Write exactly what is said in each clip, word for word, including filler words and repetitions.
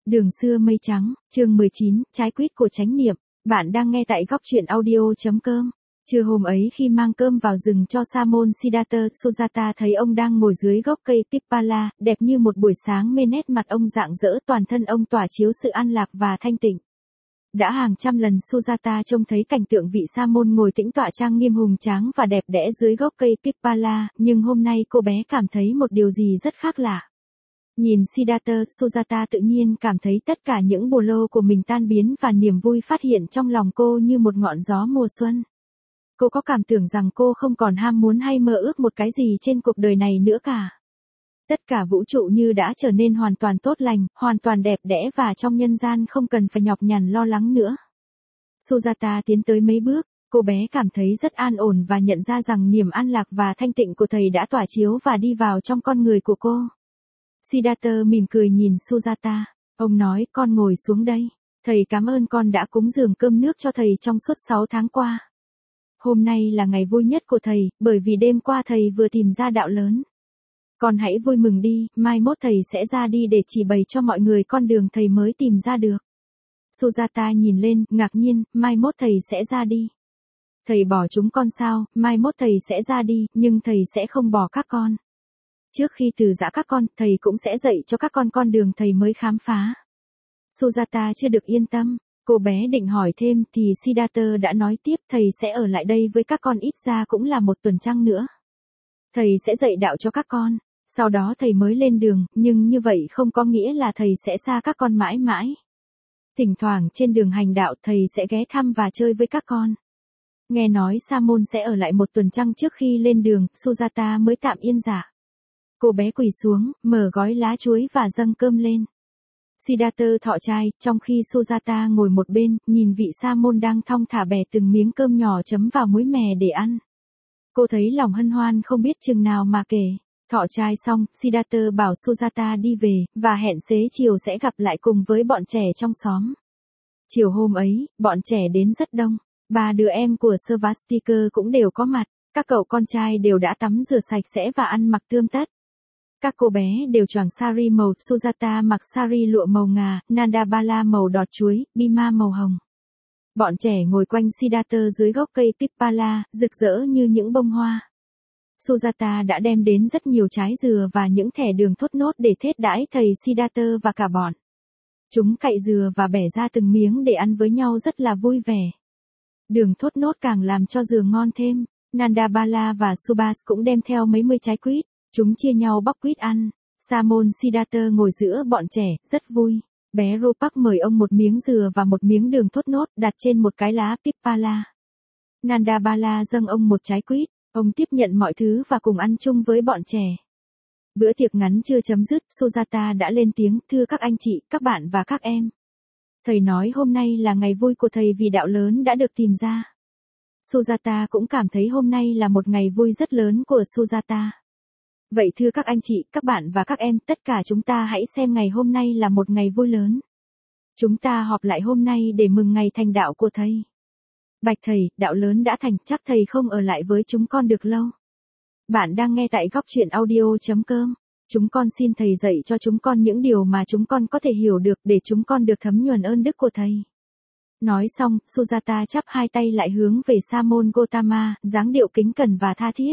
Đường xưa mây trắng, chương mười chín, trái quýt của chánh niệm. Bạn đang nghe tại góc truyện audio.com. Trưa hôm ấy khi mang cơm vào rừng cho Sa môn Siddhartha, Sujata thấy ông đang ngồi dưới gốc cây Pippala, đẹp như một buổi sáng, mê nét mặt ông rạng rỡ, toàn thân ông tỏa chiếu sự an lạc và thanh tịnh. Đã hàng trăm lần Sujata trông thấy cảnh tượng vị Sa môn ngồi tĩnh tọa trang nghiêm hùng tráng và đẹp đẽ dưới gốc cây Pippala, nhưng hôm nay cô bé cảm thấy một điều gì rất khác lạ. Nhìn Siddhartha, Sujata tự nhiên cảm thấy tất cả những bồ lô của mình tan biến và niềm vui phát hiện trong lòng cô như một ngọn gió mùa xuân. Cô có cảm tưởng rằng cô không còn ham muốn hay mơ ước một cái gì trên cuộc đời này nữa cả. Tất cả vũ trụ như đã trở nên hoàn toàn tốt lành, hoàn toàn đẹp đẽ và trong nhân gian không cần phải nhọc nhằn lo lắng nữa. Sujata tiến tới mấy bước, cô bé cảm thấy rất an ổn và nhận ra rằng niềm an lạc và thanh tịnh của thầy đã tỏa chiếu và đi vào trong con người của cô. Siddhartha mỉm cười nhìn Sujata. Ông nói, con ngồi xuống đây. Thầy cảm ơn con đã cúng dường cơm nước cho thầy trong suốt sáu tháng qua. Hôm nay là ngày vui nhất của thầy, bởi vì đêm qua thầy vừa tìm ra đạo lớn. Con hãy vui mừng đi, mai mốt thầy sẽ ra đi để chỉ bày cho mọi người con đường thầy mới tìm ra được. Sujata nhìn lên, ngạc nhiên, mai mốt thầy sẽ ra đi. Thầy bỏ chúng con sao, mai mốt thầy sẽ ra đi, nhưng thầy sẽ không bỏ các con. Trước khi từ giã các con, thầy cũng sẽ dạy cho các con con đường thầy mới khám phá. Sujata chưa được yên tâm, cô bé định hỏi thêm thì Siddhartha đã nói tiếp, thầy sẽ ở lại đây với các con ít ra cũng là một tuần trăng nữa. Thầy sẽ dạy đạo cho các con, sau đó thầy mới lên đường, nhưng như vậy không có nghĩa là thầy sẽ xa các con mãi mãi. Thỉnh thoảng trên đường hành đạo thầy sẽ ghé thăm và chơi với các con. Nghe nói Sa môn sẽ ở lại một tuần trăng trước khi lên đường, Sujata mới tạm yên dạ. Cô bé quỳ xuống, mở gói lá chuối và dâng cơm lên. Siddhartha thọ trai, trong khi Sujata ngồi một bên, nhìn vị Sa môn đang thong thả bẻ từng miếng cơm nhỏ chấm vào muối mè để ăn. Cô thấy lòng hân hoan không biết chừng nào mà kể. Thọ trai xong, Siddhartha bảo Sujata đi về, và hẹn xế chiều sẽ gặp lại cùng với bọn trẻ trong xóm. Chiều hôm ấy, bọn trẻ đến rất đông. Ba đứa em của Svastika cũng đều có mặt. Các cậu con trai đều đã tắm rửa sạch sẽ và ăn mặc tươm tất. Các cô bé đều choàng sari màu, Sujata mặc sari lụa màu ngà, Nandabala màu đọt chuối, Bima màu hồng. Bọn trẻ ngồi quanh Siddhartha dưới gốc cây Pippala, rực rỡ như những bông hoa. Sujata đã đem đến rất nhiều trái dừa và những thẻ đường thốt nốt để thết đãi thầy Siddhartha và cả bọn. Chúng cạy dừa và bẻ ra từng miếng để ăn với nhau rất là vui vẻ. Đường thốt nốt càng làm cho dừa ngon thêm. Nandabala và Subhas cũng đem theo mấy mươi trái quýt. Chúng chia nhau bóc quýt ăn. Sa môn Siddhartha ngồi giữa bọn trẻ, rất vui. Bé Rupak mời ông một miếng dừa và một miếng đường thốt nốt đặt trên một cái lá Pippala. Nandabala dâng ông một trái quýt. Ông tiếp nhận mọi thứ và cùng ăn chung với bọn trẻ. Bữa tiệc ngắn chưa chấm dứt, Sujata đã lên tiếng, thưa các anh chị, các bạn và các em. Thầy nói hôm nay là ngày vui của thầy vì đạo lớn đã được tìm ra. Sujata cũng cảm thấy hôm nay là một ngày vui rất lớn của Sujata. Vậy thưa các anh chị, các bạn và các em, tất cả chúng ta hãy xem ngày hôm nay là một ngày vui lớn. Chúng ta họp lại hôm nay để mừng ngày thành đạo của thầy. Bạch thầy, đạo lớn đã thành, chắc thầy không ở lại với chúng con được lâu. Bạn đang nghe tại góc truyện audio.com. Chúng con xin thầy dạy cho chúng con những điều mà chúng con có thể hiểu được để chúng con được thấm nhuần ơn đức của thầy. Nói xong, Sujata chắp hai tay lại hướng về Sa môn Gotama, dáng điệu kính cẩn và tha thiết.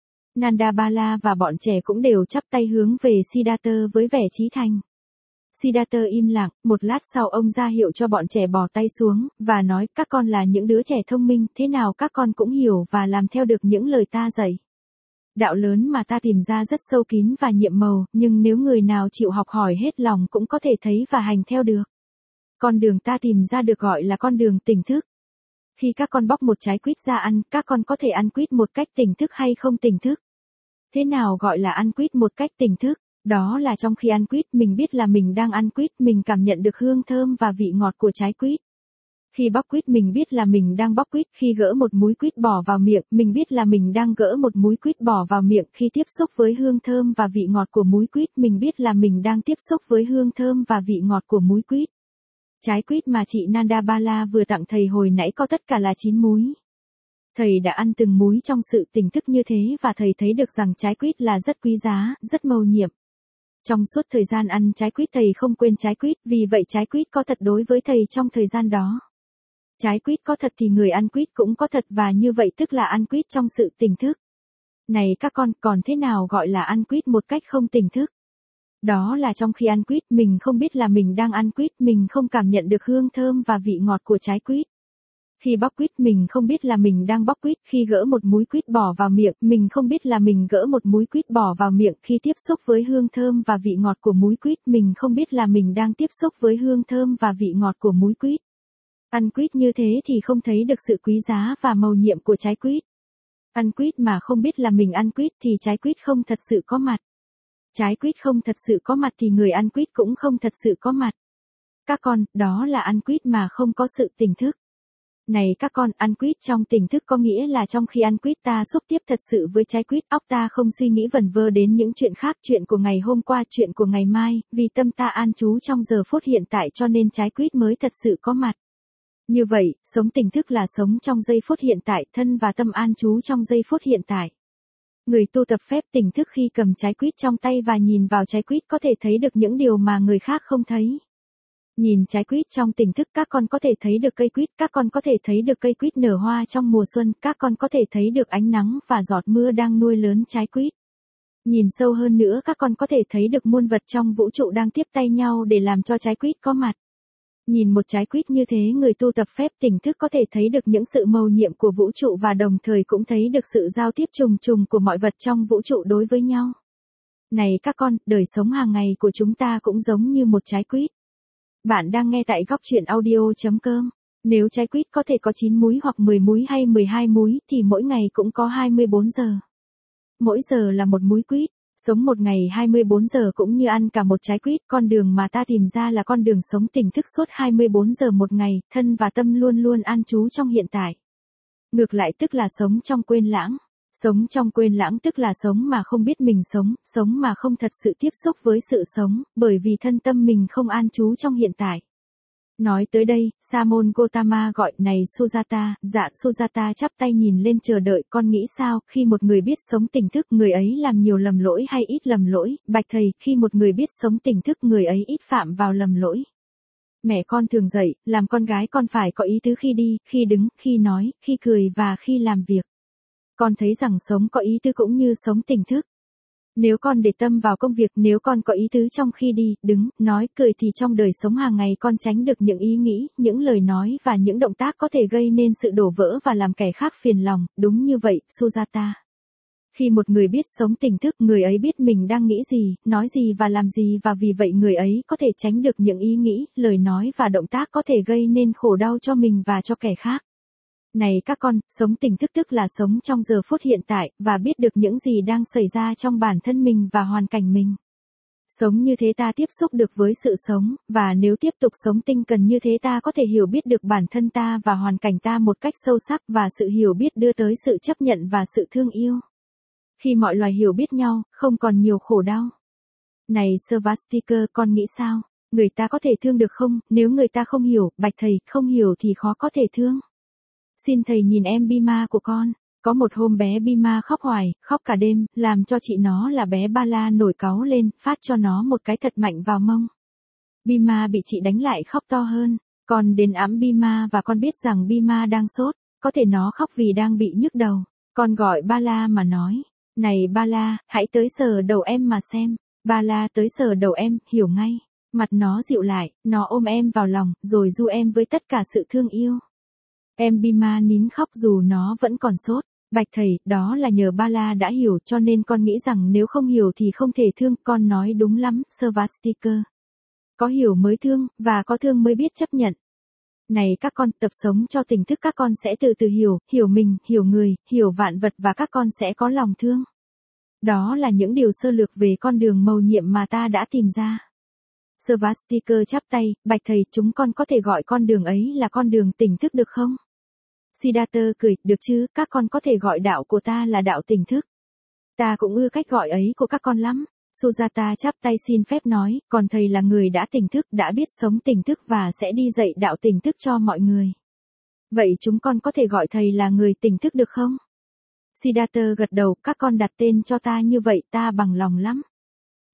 Nandabala và bọn trẻ cũng đều chắp tay hướng về Siddhartha với vẻ chí thành. Siddhartha im lặng, một lát sau ông ra hiệu cho bọn trẻ bỏ tay xuống, và nói, các con là những đứa trẻ thông minh, thế nào các con cũng hiểu và làm theo được những lời ta dạy. Đạo lớn mà ta tìm ra rất sâu kín và nhiệm màu, nhưng nếu người nào chịu học hỏi hết lòng cũng có thể thấy và hành theo được. Con đường ta tìm ra được gọi là con đường tỉnh thức. Khi các con bóc một trái quýt ra ăn, các con có thể ăn quýt một cách tỉnh thức hay không tỉnh thức. Thế nào gọi là ăn quýt một cách tỉnh thức? Đó là trong khi ăn quýt mình biết là mình đang ăn quýt, mình cảm nhận được hương thơm và vị ngọt của trái quýt. Khi bóc quýt mình biết là mình đang bóc quýt, khi gỡ một múi quýt bỏ vào miệng, mình biết là mình đang gỡ một múi quýt bỏ vào miệng, khi tiếp xúc với hương thơm và vị ngọt của múi quýt, mình biết là mình đang tiếp xúc với hương thơm và vị ngọt của múi quýt. Trái quýt mà chị Nandabala vừa tặng thầy hồi nãy có tất cả là chín múi. Thầy đã ăn từng múi trong sự tỉnh thức như thế và thầy thấy được rằng trái quýt là rất quý giá, rất mầu nhiệm. Trong suốt thời gian ăn trái quýt thầy không quên trái quýt, vì vậy trái quýt có thật đối với thầy trong thời gian đó. Trái quýt có thật thì người ăn quýt cũng có thật, và như vậy tức là ăn quýt trong sự tỉnh thức. Này các con, còn thế nào gọi là ăn quýt một cách không tỉnh thức? Đó là trong khi ăn quýt mình không biết là mình đang ăn quýt, mình không cảm nhận được hương thơm và vị ngọt của trái quýt. Khi bóc quýt mình không biết là mình đang bóc quýt, khi gỡ một múi quýt bỏ vào miệng, mình không biết là mình gỡ một múi quýt bỏ vào miệng, khi tiếp xúc với hương thơm và vị ngọt của múi quýt, mình không biết là mình đang tiếp xúc với hương thơm và vị ngọt của múi quýt. Ăn quýt như thế thì không thấy được sự quý giá và mầu nhiệm của trái quýt. Ăn quýt mà không biết là mình ăn quýt thì trái quýt không thật sự có mặt. Trái quýt không thật sự có mặt thì người ăn quýt cũng không thật sự có mặt. Các con, đó là ăn quýt mà không có sự tỉnh thức. Này các con, ăn quýt trong tỉnh thức có nghĩa là trong khi ăn quýt ta xúc tiếp thật sự với trái quýt, óc ta không suy nghĩ vẩn vơ đến những chuyện khác, chuyện của ngày hôm qua, chuyện của ngày mai, vì tâm ta an trú trong giờ phút hiện tại cho nên trái quýt mới thật sự có mặt. Như vậy, sống tỉnh thức là sống trong giây phút hiện tại, thân và tâm an trú trong giây phút hiện tại. Người tu tập phép tỉnh thức khi cầm trái quýt trong tay và nhìn vào trái quýt có thể thấy được những điều mà người khác không thấy. Nhìn trái quýt trong tỉnh thức các con có thể thấy được cây quýt, các con có thể thấy được cây quýt nở hoa trong mùa xuân, các con có thể thấy được ánh nắng và giọt mưa đang nuôi lớn trái quýt. Nhìn sâu hơn nữa các con có thể thấy được muôn vật trong vũ trụ đang tiếp tay nhau để làm cho trái quýt có mặt. Nhìn một trái quýt như thế người tu tập phép tỉnh thức có thể thấy được những sự mầu nhiệm của vũ trụ và đồng thời cũng thấy được sự giao tiếp trùng trùng của mọi vật trong vũ trụ đối với nhau. Này các con, đời sống hàng ngày của chúng ta cũng giống như một trái quýt. Bạn đang nghe tại góc truyện audio chấm com. Nếu trái quýt có thể có chín múi hoặc mười múi hay mười hai múi thì mỗi ngày cũng có hai mươi bốn giờ. Mỗi giờ là một múi quýt. Sống một ngày hai mươi bốn giờ cũng như ăn cả một trái quýt, con đường mà ta tìm ra là con đường sống tỉnh thức suốt hai mươi bốn giờ một ngày, thân và tâm luôn luôn an trú trong hiện tại. Ngược lại tức là sống trong quên lãng. Sống trong quên lãng tức là sống mà không biết mình sống, sống mà không thật sự tiếp xúc với sự sống, bởi vì thân tâm mình không an trú trong hiện tại. Nói tới đây, Sa môn Gotama gọi, này Sujata, dạ Sujata chắp tay nhìn lên chờ đợi, con nghĩ sao, khi một người biết sống tỉnh thức, người ấy làm nhiều lầm lỗi hay ít lầm lỗi, bạch thầy, khi một người biết sống tỉnh thức, người ấy ít phạm vào lầm lỗi. Mẹ con thường dạy, làm con gái con phải có ý tứ khi đi, khi đứng, khi nói, khi cười và khi làm việc. Con thấy rằng sống có ý tứ cũng như sống tỉnh thức. Nếu con để tâm vào công việc, nếu con có ý tứ trong khi đi, đứng, nói, cười thì trong đời sống hàng ngày con tránh được những ý nghĩ, những lời nói và những động tác có thể gây nên sự đổ vỡ và làm kẻ khác phiền lòng, đúng như vậy, Sujata. Khi một người biết sống tỉnh thức, người ấy biết mình đang nghĩ gì, nói gì và làm gì và vì vậy người ấy có thể tránh được những ý nghĩ, lời nói và động tác có thể gây nên khổ đau cho mình và cho kẻ khác. Này các con, sống tỉnh thức tức là sống trong giờ phút hiện tại, và biết được những gì đang xảy ra trong bản thân mình và hoàn cảnh mình. Sống như thế ta tiếp xúc được với sự sống, và nếu tiếp tục sống tinh cần như thế ta có thể hiểu biết được bản thân ta và hoàn cảnh ta một cách sâu sắc, và sự hiểu biết đưa tới sự chấp nhận và sự thương yêu. Khi mọi loài hiểu biết nhau, không còn nhiều khổ đau. Này Svastika, con nghĩ sao? Người ta có thể thương được không? Nếu người ta không hiểu, bạch thầy, không hiểu thì khó có thể thương. Xin thầy nhìn em Bima của con. Có một hôm bé Bima khóc hoài, khóc cả đêm, làm cho chị nó là bé Bala nổi cáu lên, phát cho nó một cái thật mạnh vào mông. Bima bị chị đánh lại khóc to hơn. Con đến ẵm Bima và con biết rằng Bima đang sốt, có thể nó khóc vì đang bị nhức đầu. Con gọi Bala mà nói, này Bala, hãy tới sờ đầu em mà xem. Bala tới sờ đầu em, hiểu ngay. Mặt nó dịu lại, nó ôm em vào lòng, rồi du em với tất cả sự thương yêu. Em Bima nín khóc dù nó vẫn còn sốt. Bạch thầy, đó là nhờ Bala đã hiểu cho nên con nghĩ rằng nếu không hiểu thì không thể thương, con nói đúng lắm, Svastika. Có hiểu mới thương, và có thương mới biết chấp nhận. Này các con, tập sống cho tỉnh thức các con sẽ từ từ hiểu, hiểu mình, hiểu người, hiểu vạn vật và các con sẽ có lòng thương. Đó là những điều sơ lược về con đường mầu nhiệm mà ta đã tìm ra. Svastika chắp tay, bạch thầy, chúng con có thể gọi con đường ấy là con đường tỉnh thức được không? Siddhartha cười, được chứ, các con có thể gọi đạo của ta là đạo tỉnh thức. Ta cũng ưa cách gọi ấy của các con lắm. Sujata chắp tay xin phép nói, còn thầy là người đã tỉnh thức, đã biết sống tỉnh thức và sẽ đi dạy đạo tỉnh thức cho mọi người. Vậy chúng con có thể gọi thầy là người tỉnh thức được không? Siddhartha gật đầu, các con đặt tên cho ta như vậy ta bằng lòng lắm.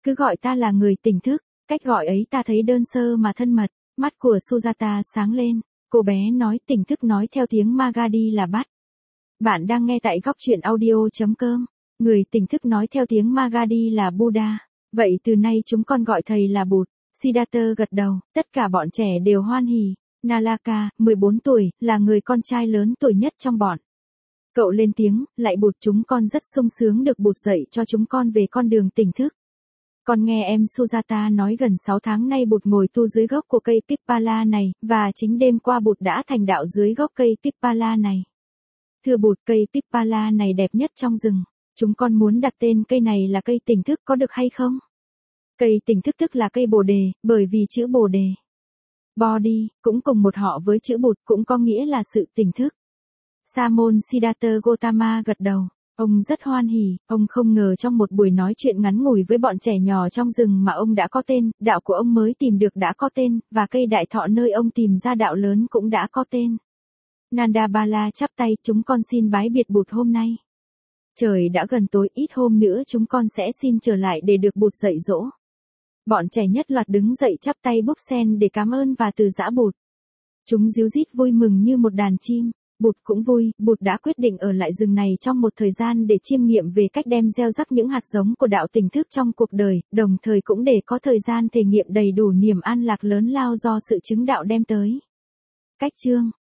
Cứ gọi ta là người tỉnh thức, cách gọi ấy ta thấy đơn sơ mà thân mật. Mắt của Sujata sáng lên, cô bé nói tỉnh thức nói theo tiếng Magadhi là bắt. Bạn đang nghe tại góc truyện audio.com. Người tỉnh thức nói theo tiếng Magadhi là Buddha. Vậy từ nay chúng con gọi thầy là Bụt. Siddhartha gật đầu, tất cả bọn trẻ đều hoan hỉ. Nalaka, mười bốn tuổi, là người con trai lớn tuổi nhất trong bọn. Cậu lên tiếng, lại Bụt, chúng con rất sung sướng được Bụt dạy cho chúng con về con đường tỉnh thức. Con nghe em Sujata nói gần sáu tháng nay Bụt ngồi tu dưới gốc của cây Pippala này, và chính đêm qua Bụt đã thành đạo dưới gốc cây Pippala này. Thưa Bụt, cây Pippala này đẹp nhất trong rừng. Chúng con muốn đặt tên cây này là cây tỉnh thức có được hay không? Cây tỉnh thức tức là cây bồ đề, bởi vì chữ bồ đề. Bodhi, cũng cùng một họ với chữ Bụt, cũng có nghĩa là sự tỉnh thức. Sa môn Siddhartha Gautama gật đầu. Ông rất hoan hỉ, ông không ngờ trong một buổi nói chuyện ngắn ngủi với bọn trẻ nhỏ trong rừng mà ông đã có tên, đạo của ông mới tìm được đã có tên, và cây đại thọ nơi ông tìm ra đạo lớn cũng đã có tên. Nanda Bala chắp tay, chúng con xin bái biệt Bụt hôm nay. Trời đã gần tối, ít hôm nữa chúng con sẽ xin trở lại để được Bụt dạy dỗ. Bọn trẻ nhất loạt đứng dậy chắp tay bốc sen để cảm ơn và từ giã Bụt. Chúng ríu rít vui mừng như một đàn chim. Bụt cũng vui, Bụt đã quyết định ở lại rừng này trong một thời gian để chiêm nghiệm về cách đem gieo rắc những hạt giống của đạo tỉnh thức trong cuộc đời, đồng thời cũng để có thời gian thể nghiệm đầy đủ niềm an lạc lớn lao do sự chứng đạo đem tới. Cách chương